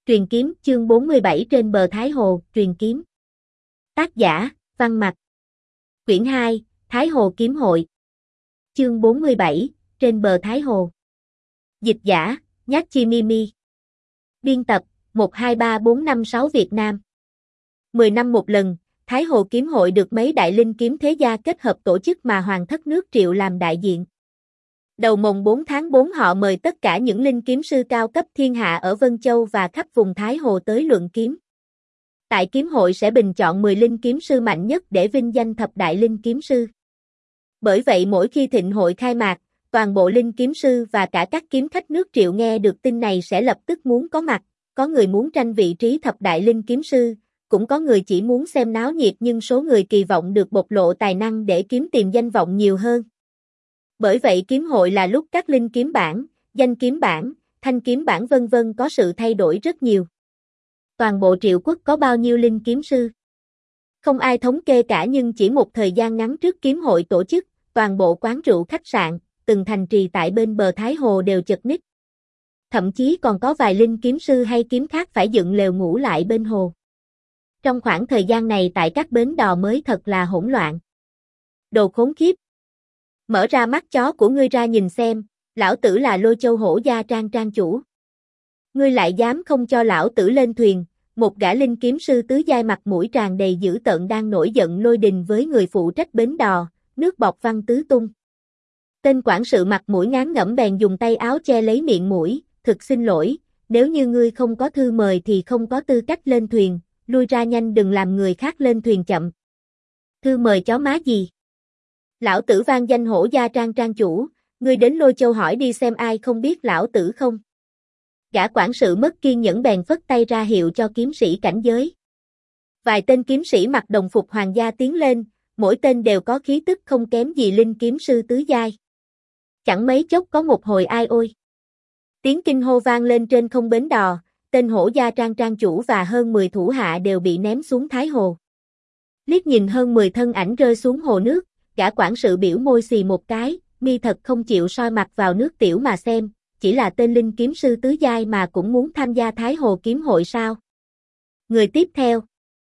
Truyền kiếm chương 47 trên bờ Thái Hồ, truyền kiếm. Tác giả, Văn Mặc. Quyển 2, Thái Hồ kiếm hội. Chương 47, trên bờ Thái Hồ. Dịch giả, Nhát Chi Mimi. Biên tập, 123456 Việt Nam. 10 năm một lần, Thái Hồ kiếm hội được mấy đại linh kiếm thế gia kết hợp tổ chức mà Hoàng thất nước Triệu làm đại diện. Đầu mồng 4 tháng 4 họ mời tất cả những linh kiếm sư cao cấp thiên hạ ở Vân Châu và khắp vùng Thái Hồ tới luận kiếm. Tại kiếm hội sẽ bình chọn 10 linh kiếm sư mạnh nhất để vinh danh thập đại linh kiếm sư. Bởi vậy mỗi khi thịnh hội khai mạc, toàn bộ linh kiếm sư và cả các kiếm khách nước Triệu nghe được tin này sẽ lập tức muốn có mặt, có người muốn tranh vị trí thập đại linh kiếm sư, cũng có người chỉ muốn xem náo nhiệt nhưng số người kỳ vọng được bộc lộ tài năng để kiếm tìm danh vọng nhiều hơn. Bởi vậy kiếm hội là lúc các linh kiếm bảng, danh kiếm bảng, thanh kiếm bảng vân vân có sự thay đổi rất nhiều. Toàn bộ Triệu quốc có bao nhiêu linh kiếm sư? Không ai thống kê cả nhưng chỉ một thời gian ngắn trước kiếm hội tổ chức, toàn bộ quán rượu khách sạn, từng thành trì tại bên bờ Thái Hồ đều chật ních. Thậm chí còn có vài linh kiếm sư hay kiếm khác phải dựng lều ngủ lại bên hồ. Trong khoảng thời gian này tại các bến đò mới thật là hỗn loạn. Đồ khốn kiếp! Mở ra mắt chó của ngươi ra nhìn xem, lão tử là Lôi Châu Hổ Gia Trang chủ. Ngươi lại dám không cho lão tử lên thuyền, một gã linh kiếm sư tứ giai mặt mũi tràn đầy dữ tợn đang nổi giận lôi đình với người phụ trách bến đò, nước bọt văng tứ tung. Tên quản sự mặt mũi ngán ngẩm bèn dùng tay áo che lấy miệng mũi, thực xin lỗi, nếu như ngươi không có thư mời thì không có tư cách lên thuyền, lui ra nhanh đừng làm người khác lên thuyền chậm. Thư mời chó má gì? Lão tử vang danh Hổ Gia Trang chủ, ngươi đến Lôi Châu hỏi đi xem ai không biết lão tử không. Gã quản sự mất kiên nhẫn bèn phất tay ra hiệu cho kiếm sĩ cảnh giới. Vài tên kiếm sĩ mặc đồng phục hoàng gia tiến lên, mỗi tên đều có khí tức không kém gì linh kiếm sư tứ giai. Chẳng mấy chốc có một hồi ai ôi. Tiếng kinh hô vang lên trên không bến đò, tên Hổ Gia Trang chủ và hơn 10 thủ hạ đều bị ném xuống Thái Hồ. Liếc nhìn hơn 10 thân ảnh rơi xuống hồ nước, gã quản sự biểu môi xì một cái, mi thật không chịu soi mặt vào nước tiểu mà xem, chỉ là tên linh kiếm sư tứ giai mà cũng muốn tham gia Thái Hồ kiếm hội sao? Người tiếp theo.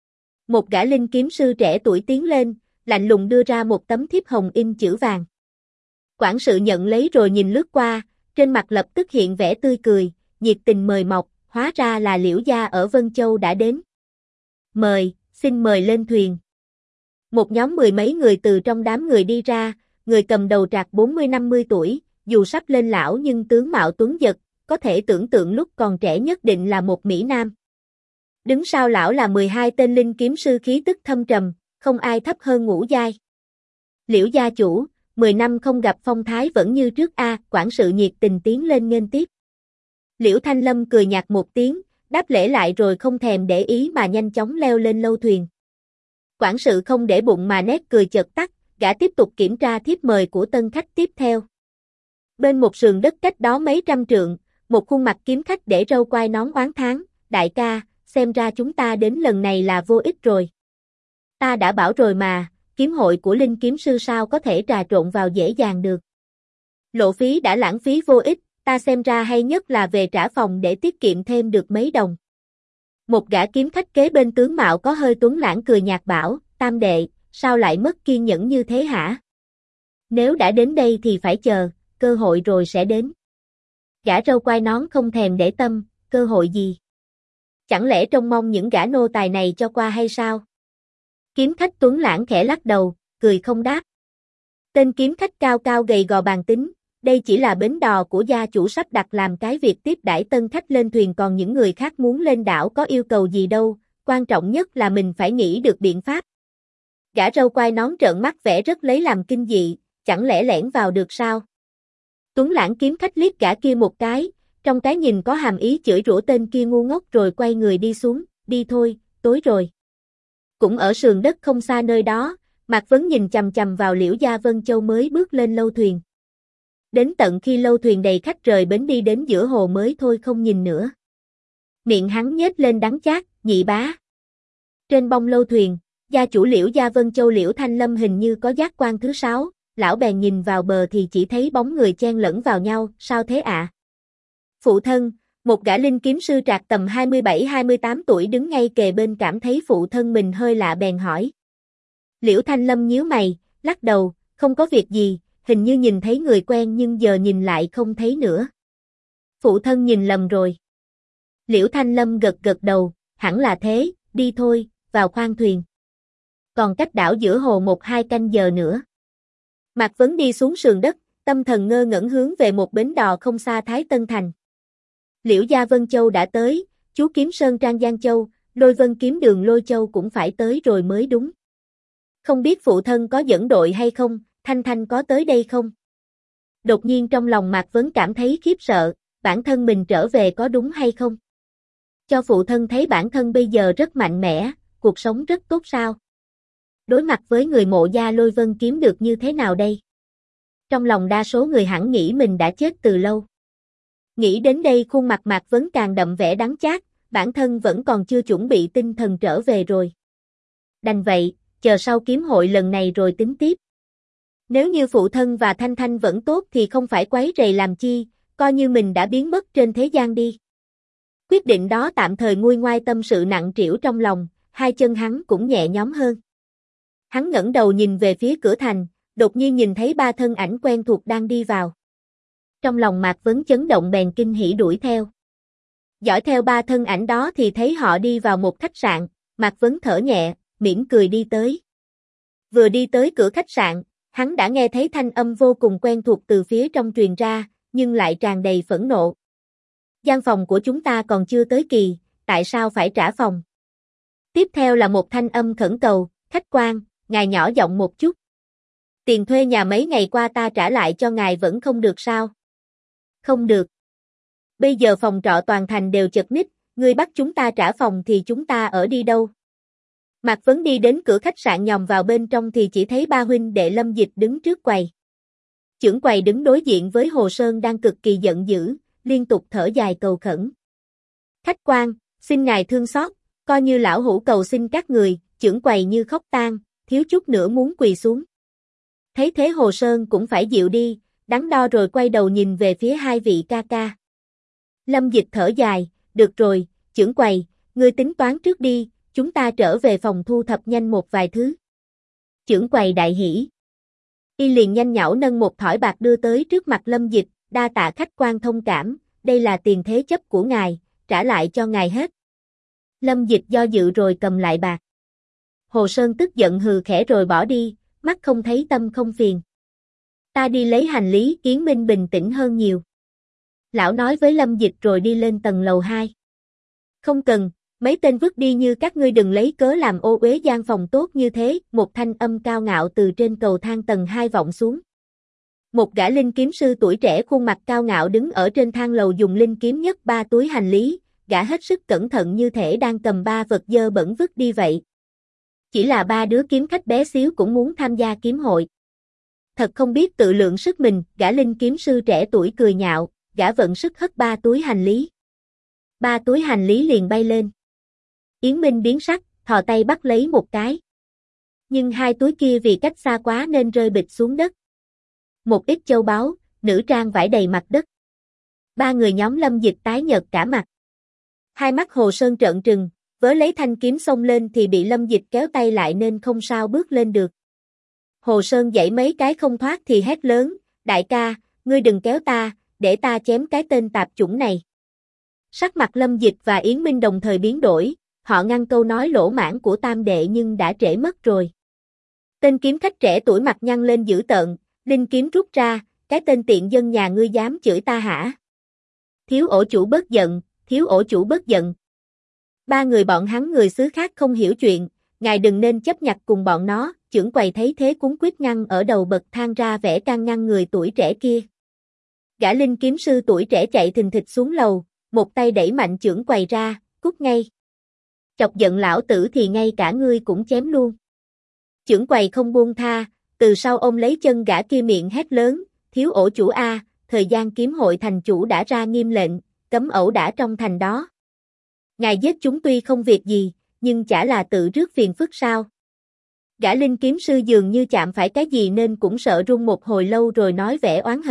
Một gã linh kiếm sư trẻ tuổi tiến lên, lạnh lùng đưa ra một tấm thiếp hồng in chữ vàng. Quản sự nhận lấy rồi nhìn lướt qua, trên mặt lập tức hiện vẻ tươi cười, nhiệt tình mời mọc, hóa ra là Liễu gia ở Vân Châu đã đến. Mời, xin mời lên thuyền. Một nhóm mười mấy người từ trong đám người đi ra, người cầm đầu trạc 40-50 tuổi, dù sắp lên lão nhưng tướng mạo tuấn giật, có thể tưởng tượng lúc còn trẻ nhất định là một mỹ nam. Đứng sau lão là 12 tên linh kiếm sư khí tức thâm trầm, không ai thấp hơn ngũ giai. Liễu gia chủ, 10 năm không gặp phong thái vẫn như trước a, quản sự nhiệt tình tiến lên nghênh tiếp. Liễu Thanh Lâm cười nhạt một tiếng, đáp lễ lại rồi không thèm để ý mà nhanh chóng leo lên lâu thuyền. Quản sự không để bụng mà nét cười chợt tắt, gã tiếp tục kiểm tra thiếp mời của tân khách tiếp theo. Bên một sườn đất cách đó mấy trăm trượng, một khuôn mặt kiếm khách để râu quai nón oán thán, đại ca, xem ra chúng ta đến lần này là vô ích rồi. Ta đã bảo rồi mà, kiếm hội của linh kiếm sư sao có thể trà trộn vào dễ dàng được. Lộ phí đã lãng phí vô ích, ta xem ra hay nhất là về trả phòng để tiết kiệm thêm được mấy đồng. Một gã kiếm khách kế bên tướng mạo có hơi tuấn lãng cười nhạt bảo, tam đệ, sao lại mất kiên nhẫn như thế hả? Nếu đã đến đây thì phải chờ, cơ hội rồi sẽ đến. Gã râu quai nón không thèm để tâm, cơ hội gì? Chẳng lẽ trông mong những gã nô tài này cho qua hay sao? Kiếm khách tuấn lãng khẽ lắc đầu, cười không đáp. Tên kiếm khách cao cao gầy gò bàn tính, đây chỉ là bến đò của gia chủ sắp đặt làm cái việc tiếp đãi tân khách lên thuyền còn những người khác muốn lên đảo có yêu cầu gì đâu, quan trọng nhất là mình phải nghĩ được biện pháp. Gã râu quai nón trợn mắt vẻ rất lấy làm kinh dị, chẳng lẽ lẻn vào được sao? Tuấn lãng kiếm khách liếc gã kia một cái, trong cái nhìn có hàm ý chửi rủa tên kia ngu ngốc rồi quay người đi xuống, đi thôi, tối rồi. Cũng ở sườn đất không xa nơi đó, Mạc Vấn nhìn chằm chằm vào Liễu gia Vân Châu mới bước lên lâu thuyền. Đến tận khi lâu thuyền đầy khách rời bến đi đến giữa hồ mới thôi không nhìn nữa. Miệng hắn nhếch lên đắng chát, nhị bá. Trên bông lâu thuyền, gia chủ Liễu gia Vân Châu Liễu Thanh Lâm hình như có giác quan thứ 6, lão bèn nhìn vào bờ thì chỉ thấy bóng người chen lẫn vào nhau, sao thế ạ? Phụ thân, Một gã linh kiếm sư trạc tầm 27-28 tuổi đứng ngay kề bên cảm thấy phụ thân mình hơi lạ bèn hỏi. Liễu Thanh Lâm nhíu mày, lắc đầu, không có việc gì, hình như nhìn thấy người quen nhưng giờ nhìn lại không thấy nữa. Phụ thân nhìn lầm rồi. Liễu Thanh Lâm gật gật đầu, hẳn là thế, đi thôi, vào khoang thuyền. Còn cách đảo giữa hồ 1-2 canh giờ nữa. Mạc Vấn đi xuống sườn đất, tâm thần ngơ ngẩn hướng về một bến đò không xa Thái Tân Thành. Liễu gia Vân Châu đã tới, chú Kiếm Sơn Trang Giang Châu, Lôi Vân Kiếm Đường Lôi Châu cũng phải tới rồi mới đúng. Không biết phụ thân có dẫn đội hay không, Thanh Thanh có tới đây không? Đột nhiên trong lòng Mạc Vấn cảm thấy khiếp sợ, bản thân mình trở về có đúng hay không? Cho phụ thân thấy bản thân bây giờ rất mạnh mẽ, cuộc sống rất tốt sao? Đối mặt với người mộ gia Lôi Vân Kiếm được như thế nào đây? Trong lòng đa số người hẳn nghĩ mình đã chết từ lâu. Nghĩ đến đây khuôn mặt Mạc Vấn càng đậm vẻ đắng chát, bản thân vẫn còn chưa chuẩn bị tinh thần trở về rồi. Đành vậy, chờ sau kiếm hội lần này rồi tính tiếp. Nếu như phụ thân và Thanh Thanh vẫn tốt thì không phải quấy rầy làm chi, coi như mình đã biến mất trên thế gian đi. Quyết định đó tạm thời nguôi ngoai tâm sự nặng trĩu trong lòng, hai chân hắn cũng nhẹ nhõm hơn. Hắn ngẩng đầu nhìn về phía cửa thành, đột nhiên nhìn thấy ba thân ảnh quen thuộc đang đi vào. Trong lòng Mạc Vấn chấn động bèn kinh hỉ đuổi theo. Dõi theo ba thân ảnh đó thì thấy họ đi vào một khách sạn, Mạc Vấn thở nhẹ, mỉm cười đi tới. Vừa đi tới cửa khách sạn, hắn đã nghe thấy thanh âm vô cùng quen thuộc từ phía trong truyền ra, nhưng lại tràn đầy phẫn nộ. Gian phòng của chúng ta còn chưa tới kỳ, tại sao phải trả phòng? Tiếp theo là một thanh âm khẩn cầu, khách quan, ngài nhỏ giọng một chút. Tiền thuê nhà mấy ngày qua ta trả lại cho ngài vẫn không được sao? Không được. Bây giờ phòng trọ toàn thành đều chật ních, ngươi bắt chúng ta trả phòng thì chúng ta ở đi đâu? Mạc Vấn đi đến cửa khách sạn nhòm vào bên trong thì chỉ thấy ba huynh đệ Lâm Dịch đứng trước quầy. Chưởng quầy đứng đối diện với Hồ Sơn đang cực kỳ giận dữ, liên tục thở dài cầu khẩn. Khách quan, xin ngài thương xót, coi như lão hữu cầu xin các người, chưởng quầy như khóc tang, thiếu chút nữa muốn quỳ xuống. Thấy thế Hồ Sơn cũng phải dịu đi, đắn đo rồi quay đầu nhìn về phía hai vị ca ca. Lâm Dịch thở dài, được rồi, chưởng quầy, ngươi tính toán trước đi, chúng ta trở về phòng thu thập nhanh một vài thứ. Chưởng quầy đại hỉ. Y liền nhanh nhảu nâng một thỏi bạc đưa tới trước mặt Lâm Dịch, đa tạ khách quan thông cảm, đây là tiền thế chấp của ngài, trả lại cho ngài hết. Lâm Dịch do dự rồi cầm lại bạc. Hồ Sơn tức giận hừ khẽ rồi bỏ đi, mắt không thấy tâm không phiền. Ta đi lấy hành lý, Yến Minh bình tĩnh hơn nhiều. Lão nói với Lâm Dịch rồi đi lên tầng lầu 2. Không cần, mấy tên vứt đi như các ngươi đừng lấy cớ làm ô uế gian phòng tốt như thế, một thanh âm cao ngạo từ trên cầu thang tầng 2 vọng xuống. Một gã linh kiếm sư tuổi trẻ khuôn mặt cao ngạo đứng ở trên thang lầu dùng linh kiếm nhấc 3 túi hành lý, gã hết sức cẩn thận như thể đang cầm 3 vật dơ bẩn vứt đi vậy. Chỉ là 3 đứa kiếm khách bé xíu cũng muốn tham gia kiếm hội. Thật không biết tự lượng sức mình, gã linh kiếm sư trẻ tuổi cười nhạo, gã vận sức hất 3 túi hành lý. 3 túi hành lý liền bay lên. Yến Minh biến sắc, thò tay bắt lấy một cái. Nhưng 2 túi kia vì cách xa quá nên rơi bịch xuống đất. Một ít châu báu, nữ trang vải đầy mặt đất. 3 người nhóm Lâm Dịch tái nhợt cả mặt. Hai mắt Hồ Sơn trợn trừng, vớ lấy thanh kiếm xông lên thì bị Lâm Dịch kéo tay lại nên không sao bước lên được. Hồ Sơn giãy mấy cái không thoát thì hét lớn, đại ca, ngươi đừng kéo ta, để ta chém cái tên tạp chủng này. Sắc mặt Lâm Dịch và Yến Minh đồng thời biến đổi, họ ngăn câu nói lỗ mãng của tam đệ nhưng đã trễ mất rồi. Tên kiếm khách trẻ tuổi mặt nhăn lên dữ tợn, linh kiếm rút ra, cái tên tiện dân nhà ngươi dám chửi ta hả? Thiếu ổ chủ bớt giận, thiếu ổ chủ bớt giận. 3 người bọn hắn người xứ khác không hiểu chuyện, ngài đừng nên chấp nhặt cùng bọn nó, chưởng quầy thấy thế cuống quýt ngăn ở đầu bậc thang ra vẻ can ngăn người tuổi trẻ kia. Gã linh kiếm sư tuổi trẻ chạy thình thịch xuống lầu, một tay đẩy mạnh chưởng quầy ra, cút ngay. Chọc giận lão tử thì ngay cả ngươi cũng chém luôn. Chưởng quầy không buông tha, từ sau ông lấy chân gã kia miệng hét lớn, thiếu ổ chủ A, thời gian kiếm hội thành chủ đã ra nghiêm lệnh, cấm ẩu đả trong thành đó. Ngài giết chúng tuy không việc gì, nhưng chả là tự rước phiền phức sao. Gã linh kiếm sư dường như chạm phải cái gì nên cũng sợ run một hồi lâu rồi nói vẻ oán hận,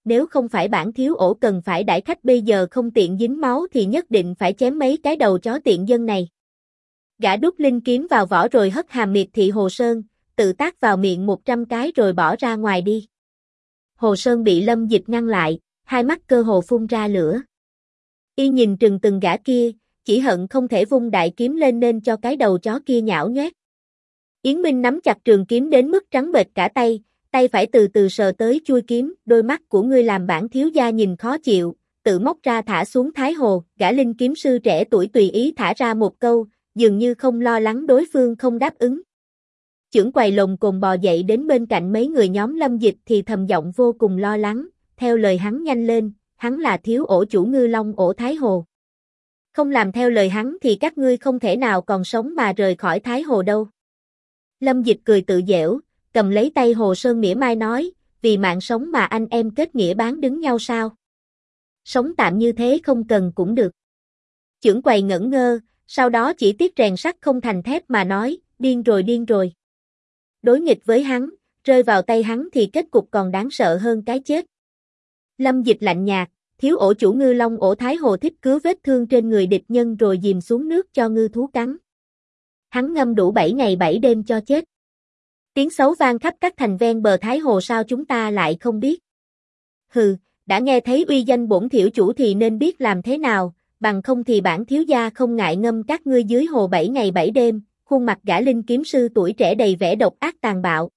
nếu không phải bản thiếu ổ cần phải đãi khách bây giờ không tiện dính máu thì nhất định phải chém mấy cái đầu chó tiện dân này. Gã đút linh kiếm vào vỏ rồi hất hàm miệt thị Hồ Sơn, tự tác vào miệng 100 cái rồi bỏ ra ngoài đi. Hồ Sơn bị Lâm Dịch ngăn lại, hai mắt cơ hồ phun ra lửa. Y nhìn trừng từng gã kia, chỉ hận không thể vung đại kiếm lên nên cho cái đầu chó kia nhão nhoét. Yến Minh nắm chặt trường kiếm đến mức trắng bệch cả tay, tay phải từ từ sờ tới chuôi kiếm, đôi mắt của ngươi làm bản thiếu gia nhìn khó chịu, tự móc ra thả xuống Thái Hồ, gã linh kiếm sư trẻ tuổi tùy ý thả ra một câu, dường như không lo lắng đối phương không đáp ứng. Chưởng quầy lồng cồn bò dậy đến bên cạnh mấy người nhóm Lâm Dịch thì thầm giọng vô cùng lo lắng, theo lời hắn nhanh lên, hắn là thiếu ổ chủ Ngư Long ổ Thái Hồ. Không làm theo lời hắn thì các ngươi không thể nào còn sống mà rời khỏi Thái Hồ đâu. Lâm Dịch cười tự giễu, cầm lấy tay Hồ Sơn mỉa mai nói, vì mạng sống mà anh em kết nghĩa bán đứng nhau sao? Sống tạm như thế không cần cũng được. Chưởng quầy ngẩn ngơ, sau đó chỉ tiếc rèn sắt không thành thép mà nói, điên rồi điên rồi. Đối nghịch với hắn, rơi vào tay hắn thì kết cục còn đáng sợ hơn cái chết. Lâm Dịch lạnh nhạt, thiếu ổ chủ Ngư Long ổ Thái Hồ thích cứu vết thương trên người địch nhân rồi dìm xuống nước cho ngư thú cắn. Hắn ngâm đủ 7 ngày 7 đêm cho chết. Tiếng xấu vang khắp các thành ven bờ Thái Hồ sao chúng ta lại không biết. Hừ, đã nghe thấy uy danh bổn thiểu chủ thì nên biết làm thế nào, bằng không thì bản thiếu gia không ngại ngâm các ngươi dưới hồ 7 ngày 7 đêm, khuôn mặt gã linh kiếm sư tuổi trẻ đầy vẻ độc ác tàn bạo.